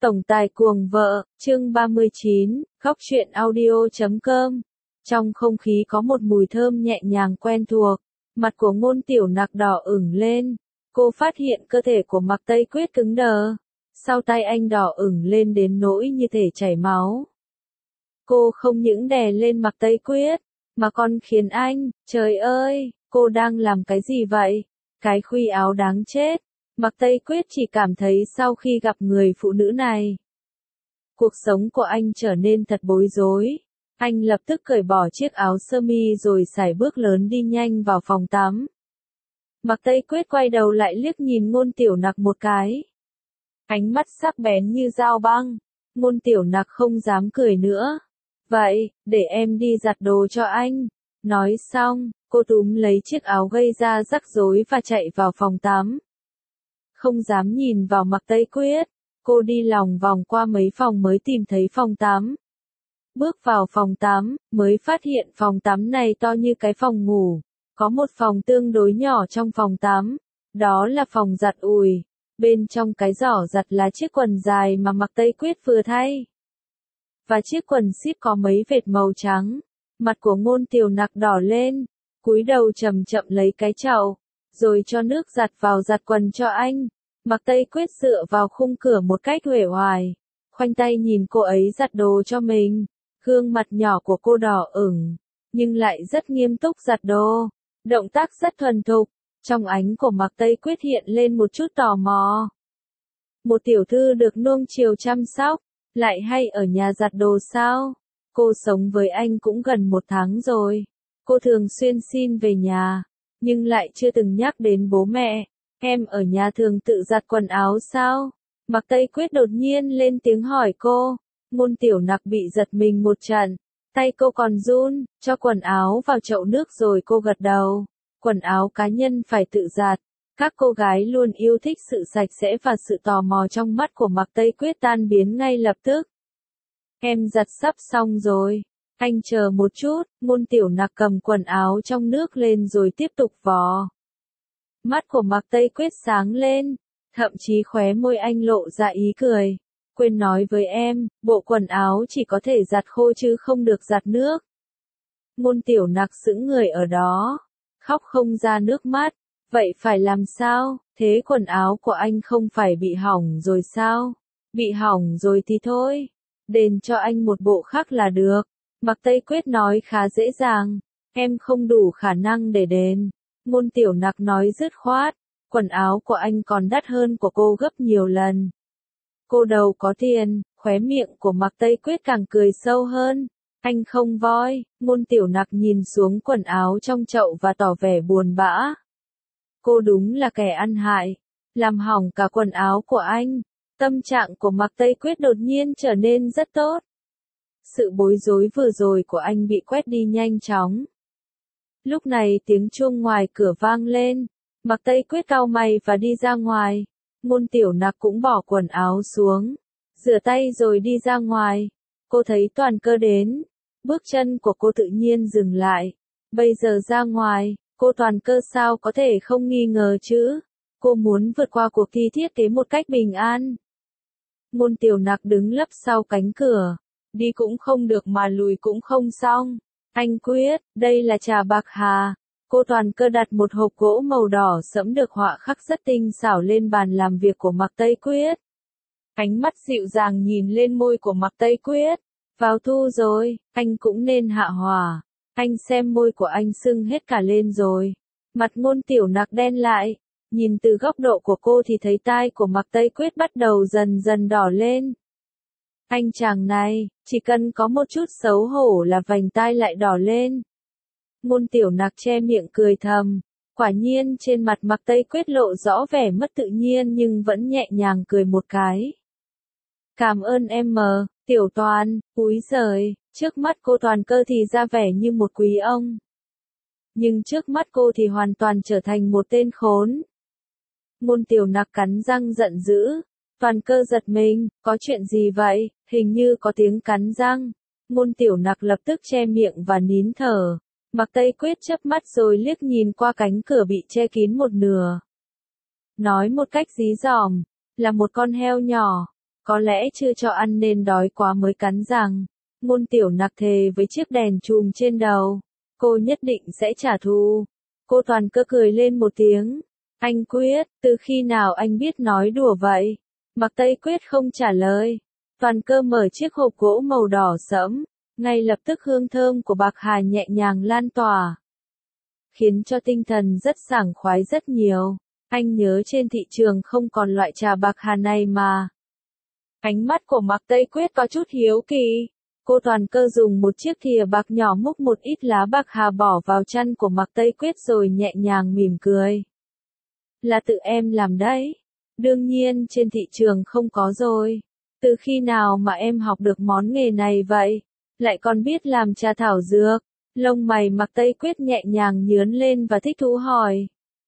Tổng tài cuồng vợ, chương 39, khóc chuyện audio.com. Trong không khí có một mùi thơm nhẹ nhàng quen thuộc, mặt của Ngôn Tiểu Nặc đỏ ửng lên, cô phát hiện cơ thể của Mạc Tây Quyết cứng đờ, sau tay anh đỏ ửng lên đến nỗi như thể chảy máu. Cô không những đè lên Mạc Tây Quyết, mà còn khiến anh, trời ơi, cô đang làm cái gì vậy? Cái khuy áo đáng chết. Mạc Tây Quyết chỉ cảm thấy sau khi gặp người phụ nữ này, cuộc sống của anh trở nên thật bối rối. Anh lập tức cởi bỏ chiếc áo sơ mi rồi sải bước lớn đi nhanh vào phòng tắm. Mạc Tây Quyết quay đầu lại liếc nhìn Ngôn Tiểu Nặc một cái. Ánh mắt sắc bén như dao băng. Ngôn Tiểu Nặc không dám cười nữa. Vậy, để em đi giặt đồ cho anh. Nói xong, cô túm lấy chiếc áo gây ra rắc rối và chạy vào phòng tắm. Không dám nhìn vào Mạc Tây Quyết, cô đi lòng vòng qua mấy phòng mới tìm thấy phòng tắm. Bước vào phòng tắm, mới phát hiện phòng tắm này to như cái phòng ngủ. Có một phòng tương đối nhỏ trong phòng tắm, đó là phòng giặt ủi. Bên trong cái giỏ giặt là chiếc quần dài mà Mạc Tây Quyết vừa thay. Và chiếc quần zip có mấy vệt màu trắng. Mặt của Ngôn Tiểu Nặc đỏ lên, cúi đầu chậm chậm lấy cái chậu, rồi cho nước giặt vào giặt quần cho anh. Mạc Tây Quyết dựa vào khung cửa một cách uể oải, khoanh tay nhìn cô ấy giặt đồ cho mình. Gương mặt nhỏ của cô đỏ ửng, nhưng lại rất nghiêm túc giặt đồ, động tác rất thuần thục. Trong ánh của Mạc Tây Quyết hiện lên một chút tò mò. Một tiểu thư được nuông chiều chăm sóc, lại hay ở nhà giặt đồ sao? Cô sống với anh cũng gần 1 tháng rồi. Cô thường xuyên xin về nhà, nhưng lại chưa từng nhắc đến bố mẹ. Em ở nhà thường tự giặt quần áo sao? Mạc Tây Quyết đột nhiên lên tiếng hỏi cô. Ngôn Tiểu Nặc bị giật mình một trận. Tay cô còn run, cho quần áo vào chậu nước rồi cô gật đầu. Quần áo cá nhân phải tự giặt. Các cô gái luôn yêu thích sự sạch sẽ và sự tò mò trong mắt của Mạc Tây Quyết tan biến ngay lập tức. Em giặt sắp xong rồi. Anh chờ một chút. Ngôn Tiểu Nặc cầm quần áo trong nước lên rồi tiếp tục vò. Mắt của Mạc Tây Quyết sáng lên, thậm chí khóe môi anh lộ ra ý cười. Quên nói với em, bộ quần áo chỉ có thể giặt khô chứ không được giặt nước. Ngôn Tiểu Nặc sững người ở đó, khóc không ra nước mắt. Vậy phải làm sao? Thế quần áo của anh không phải bị hỏng rồi sao? Bị hỏng rồi thì thôi, đền cho anh một bộ khác là được. Mạc Tây Quyết nói khá dễ dàng, em không đủ khả năng để đền. Ngôn Tiểu Nặc nói dứt khoát, quần áo của anh còn đắt hơn của cô gấp nhiều lần. Cô đâu có tiền. Khóe miệng của Mạc Tây Quyết càng cười sâu hơn. Anh không voi. Ngôn Tiểu Nặc nhìn xuống quần áo trong chậu và tỏ vẻ buồn bã. Cô đúng là kẻ ăn hại, làm hỏng cả quần áo của anh. Tâm trạng của Mạc Tây Quyết đột nhiên trở nên rất tốt. Sự bối rối vừa rồi của anh bị quét đi nhanh chóng. Lúc này tiếng chuông ngoài cửa vang lên. Mạc Tây Quyết cau mày và đi ra ngoài. Ngôn Tiểu Nặc cũng bỏ quần áo xuống, rửa tay rồi đi ra ngoài. Cô thấy Toàn Cơ đến, bước chân của cô tự nhiên dừng lại. Bây giờ ra ngoài, cô Toàn Cơ sao có thể không nghi ngờ chứ? Cô muốn vượt qua cuộc thi thiết kế một cách bình an. Ngôn Tiểu Nặc đứng lấp sau cánh cửa, đi cũng không được mà lùi cũng không xong. Anh Quyết, đây là trà bạc hà. Cô Toàn Cơ đặt một hộp gỗ màu đỏ sẫm được họa khắc rất tinh xảo lên bàn làm việc của Mạc Tây Quyết. Ánh mắt dịu dàng nhìn lên môi của Mạc Tây Quyết. Vào thu rồi, anh cũng nên hạ hỏa. Anh xem môi của anh sưng hết cả lên rồi. Mặt Ngôn Tiểu Nặc đen lại. Nhìn từ góc độ của cô thì thấy tai của Mạc Tây Quyết bắt đầu dần dần đỏ lên. Anh chàng này, chỉ cần có một chút xấu hổ là vành tai lại đỏ lên. Ngôn Tiểu Nặc che miệng cười thầm. Quả nhiên trên mặt Mạc Tây Quyết lộ rõ vẻ mất tự nhiên nhưng vẫn nhẹ nhàng cười một cái. Cảm ơn em mờ, Tiểu Toàn. Úi giời, trước mắt cô Toàn Cơ thì ra vẻ như một quý ông. Nhưng trước mắt cô thì hoàn toàn trở thành một tên khốn. Ngôn Tiểu Nặc cắn răng giận dữ. Toàn Cơ giật mình, có chuyện gì vậy? Hình như có tiếng cắn răng. Ngôn Tiểu Nặc lập tức che miệng và nín thở. Mạc Tây Quyết chớp mắt rồi liếc nhìn qua cánh cửa bị che kín một nửa. Nói một cách dí dỏm, là một con heo nhỏ, Có lẽ chưa cho ăn nên đói quá mới cắn rằng. Ngôn Tiểu Nặc thề với chiếc đèn chùm trên đầu. Cô nhất định sẽ trả thù. Cô Toàn Cơ cười lên một tiếng. Anh Quyết, từ khi nào anh biết nói đùa vậy? Mạc Tây Quyết không trả lời. Toàn Cơ mở chiếc hộp gỗ màu đỏ sẫm. Ngay lập tức hương thơm của bạc hà nhẹ nhàng lan tỏa. Khiến cho tinh thần rất sảng khoái rất nhiều. Anh nhớ trên thị trường không còn loại trà bạc hà này mà. Ánh mắt của Mạc Tây Quyết có chút hiếu kỳ. Cô Toàn Cơ dùng một chiếc thìa bạc nhỏ múc một ít lá bạc hà bỏ vào chăn của Mạc Tây Quyết rồi nhẹ nhàng mỉm cười. Là tự em làm đấy. Đương nhiên trên thị trường không có rồi. Từ khi nào mà em học được món nghề này vậy? Lại còn biết làm trà thảo dược. Lông mày Mạc Tây Quyết nhẹ nhàng nhướn lên và thích thú hỏi.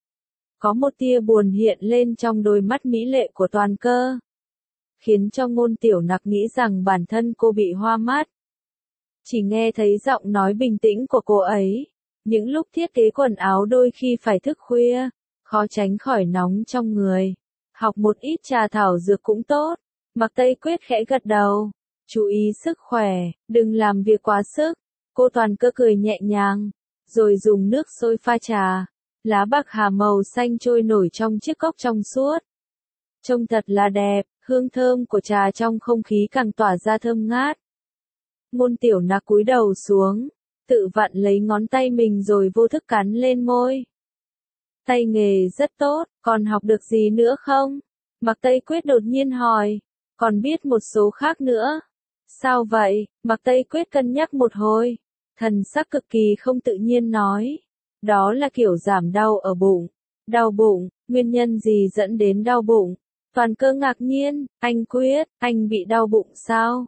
Có một tia buồn hiện lên trong đôi mắt mỹ lệ của Toàn Cơ. Khiến cho Ngôn Tiểu Nặc nghĩ rằng bản thân cô bị hoa mắt. Chỉ nghe thấy giọng nói bình tĩnh của cô ấy. Những lúc thiết kế quần áo đôi khi phải thức khuya, khó tránh khỏi nóng trong người. Học một ít trà thảo dược cũng tốt. Mạc Tây Quyết khẽ gật đầu. Chú ý sức khỏe, đừng làm việc quá sức. Cô Toàn Cơ cười nhẹ nhàng, rồi dùng nước sôi pha trà. Lá bạc hà màu xanh trôi nổi trong chiếc cốc trong suốt. Trông thật là đẹp, hương thơm của trà trong không khí càng tỏa ra thơm ngát. Ngôn Tiểu Nặc cúi đầu xuống, tự vặn lấy ngón tay mình rồi vô thức cắn lên môi. Tay nghề rất tốt, còn học được gì nữa không? Mạc Tây Quyết đột nhiên hỏi, còn biết một số khác nữa. Sao vậy? Mạc Tây Quyết cân nhắc một hồi, thần sắc cực kỳ không tự nhiên nói. Đó là kiểu giảm đau ở bụng. Đau bụng, nguyên nhân gì dẫn đến đau bụng? Toàn Cơ ngạc nhiên, anh Quyết, anh bị đau bụng sao?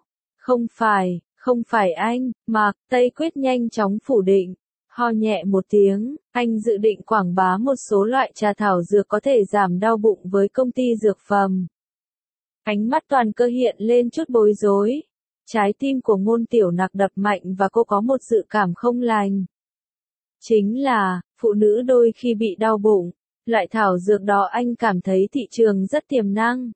Không phải anh, Mạc Tây Quyết nhanh chóng phủ định. Ho nhẹ một tiếng, anh dự định quảng bá một số loại trà thảo dược có thể giảm đau bụng với công ty dược phẩm. Ánh mắt Toàn Cơ hiện lên chút bối rối. Trái tim của Ngôn Tiểu Nặc đập mạnh và cô có một dự cảm không lành. Chính là, phụ nữ đôi khi bị đau bụng, loại thảo dược đó anh cảm thấy thị trường rất tiềm năng.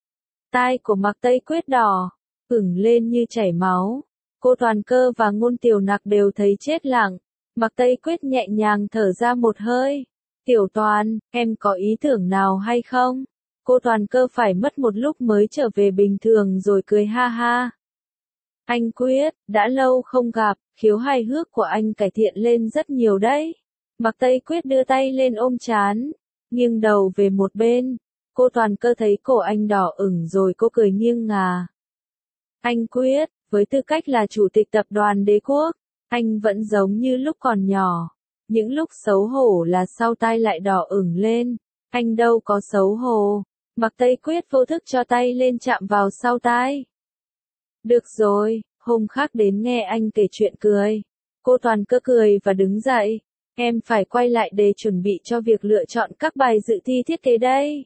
Tai của Mạc Tây Quyết đỏ, ửng lên như chảy máu. Cô Toàn Cơ và Ngôn Tiểu Nặc đều thấy chết lặng. Mạc Tây Quyết nhẹ nhàng thở ra một hơi. Tiểu Toàn, em có ý tưởng nào hay không? Cô Toàn Cơ phải mất một lúc mới trở về bình thường rồi cười ha ha. Anh Quyết, đã lâu không gặp, khiếu hài hước của anh cải thiện lên rất nhiều đấy. Mạc Tây Quyết đưa tay lên ôm trán, nghiêng đầu về một bên. Cô Toàn Cơ thấy cổ anh đỏ ửng rồi cô cười nghiêng ngả. Anh Quyết, với tư cách là chủ tịch tập đoàn Đế Quốc, anh vẫn giống như lúc còn nhỏ. Những lúc xấu hổ là sau tai lại đỏ ửng lên. Anh đâu có xấu hổ. Mạc Tây Quyết vô thức cho tay lên chạm vào sau tai. Được rồi, hôm khác đến nghe anh kể chuyện cười. Cô Toàn Cơ cười và đứng dậy. Em phải quay lại để chuẩn bị cho việc lựa chọn các bài dự thi thiết kế đây.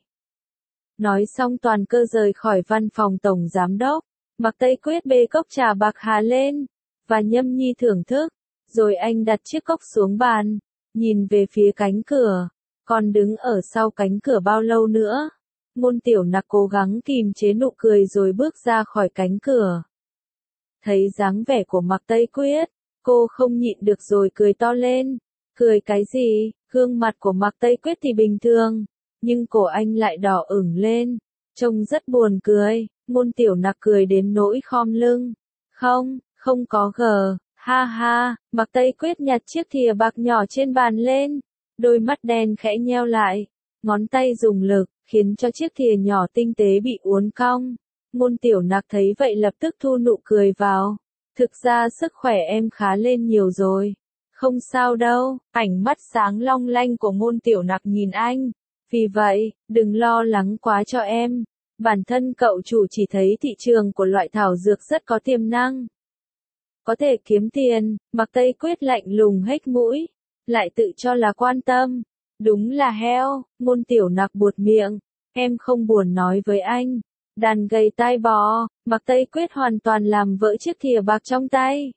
Nói xong Toàn Cơ rời khỏi văn phòng tổng giám đốc. Mạc Tây Quyết bê cốc trà bạc hà lên, và nhâm nhi thưởng thức. Rồi anh đặt chiếc cốc xuống bàn, nhìn về phía cánh cửa. Còn đứng ở sau cánh cửa bao lâu nữa? Ngôn Tiểu Nặc cố gắng kìm chế nụ cười rồi bước ra khỏi cánh cửa. Thấy dáng vẻ của Mạc Tây Quyết, cô không nhịn được rồi cười to lên. Cười cái gì? Gương mặt của Mạc Tây Quyết thì bình thường, nhưng cổ anh lại đỏ ửng lên, trông rất buồn cười. Ngôn Tiểu Nặc cười đến nỗi khom lưng. Không có gờ, ha ha. Mạc Tây Quyết nhặt chiếc thìa bạc nhỏ trên bàn lên, đôi mắt đen khẽ nheo lại, ngón tay dùng lực, khiến cho chiếc thìa nhỏ tinh tế bị uốn cong. Ngôn Tiểu Nặc thấy vậy lập tức thu nụ cười vào. Thực ra sức khỏe em khá lên nhiều rồi. Không sao đâu, ánh mắt sáng long lanh của Ngôn Tiểu Nặc nhìn anh. Vì vậy, đừng lo lắng quá cho em. Bản thân cậu chủ chỉ thấy thị trường của loại thảo dược rất có tiềm năng. Có thể kiếm tiền. Mạc Tây Quyết lạnh lùng hếch mũi, lại tự cho là quan tâm. Đúng là heo. Ngôn Tiểu Nặc buột miệng. Em không buồn nói với anh. Đàn gầy tai bò. Mạc Tây Quyết hoàn toàn làm vỡ chiếc thìa bạc trong tay.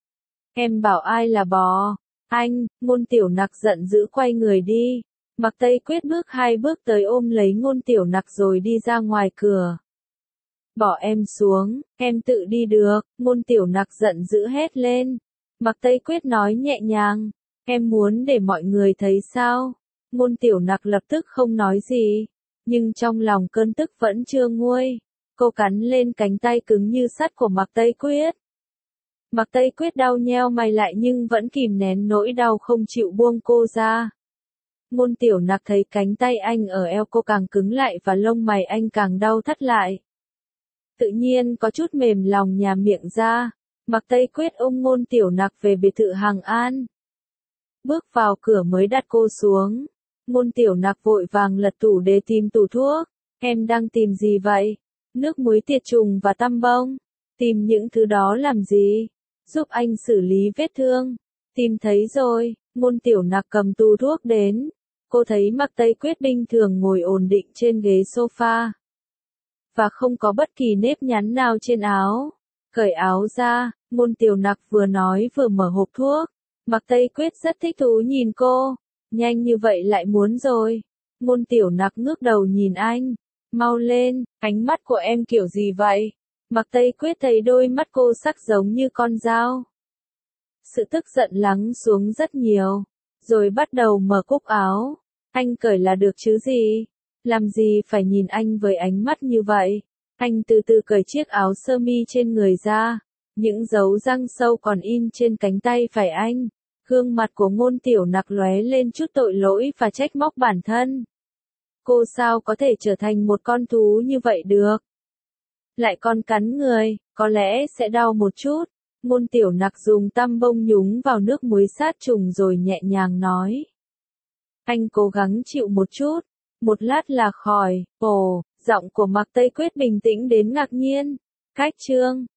Em bảo ai là bò? Anh. Ngôn Tiểu Nặc giận dữ quay người đi. Mạc Tây Quyết bước 2 bước tới ôm lấy Ngôn Tiểu Nặc rồi đi ra ngoài cửa. Bỏ em xuống, em tự đi được, Ngôn Tiểu Nặc giận dữ hét lên. Mạc Tây Quyết nói nhẹ nhàng, em muốn để mọi người thấy sao? Ngôn Tiểu Nặc lập tức không nói gì, nhưng trong lòng cơn tức vẫn chưa nguôi. Cô cắn lên cánh tay cứng như sắt của Mạc Tây Quyết. Mạc Tây Quyết đau nheo mày lại nhưng vẫn kìm nén nỗi đau không chịu buông cô ra. Ngôn Tiểu Nặc thấy cánh tay anh ở eo cô càng cứng lại và lông mày anh càng đau thắt lại. Tự nhiên có chút mềm lòng nhả miệng ra. Mạc Tây Quyết ôm Ngôn Tiểu Nặc về biệt thự Hằng An. Bước vào cửa mới đặt cô xuống. Ngôn Tiểu Nặc vội vàng lật tủ để tìm tủ thuốc. Em đang tìm gì vậy? Nước muối tiệt trùng và tăm bông. Tìm những thứ đó làm gì? Giúp anh xử lý vết thương. Tìm thấy rồi, Ngôn Tiểu Nặc cầm tủ thuốc đến. Cô thấy Mạc Tây Quyết bình thường ngồi ổn định trên ghế sofa. Và không có bất kỳ nếp nhăn nào trên áo. Cởi áo ra, Ngôn Tiểu Nặc vừa nói vừa mở hộp thuốc. Mạc Tây Quyết rất thích thú nhìn cô. Nhanh như vậy lại muốn rồi. Ngôn Tiểu Nặc ngước đầu nhìn anh. Mau lên, ánh mắt của em kiểu gì vậy? Mạc Tây Quyết thấy đôi mắt cô sắc giống như con dao. Sự tức giận lắng xuống rất nhiều. Rồi bắt đầu mở cúc áo. Anh cởi là được chứ gì? Làm gì phải nhìn anh với ánh mắt như vậy? Anh từ từ cởi chiếc áo sơ mi trên người ra. Những dấu răng sâu còn in trên cánh tay phải anh. Gương mặt của Ngôn Tiểu Nặc lóe lên chút tội lỗi và trách móc bản thân. Cô sao có thể trở thành một con thú như vậy được? Lại còn cắn người, có lẽ sẽ đau một chút. Ngôn Tiểu Nặc dùng tăm bông nhúng vào nước muối sát trùng rồi nhẹ nhàng nói. Anh cố gắng chịu một chút. Một lát là khỏi. Ồ, giọng của Mạc Tây Quyết bình tĩnh đến ngạc nhiên. Khách trương,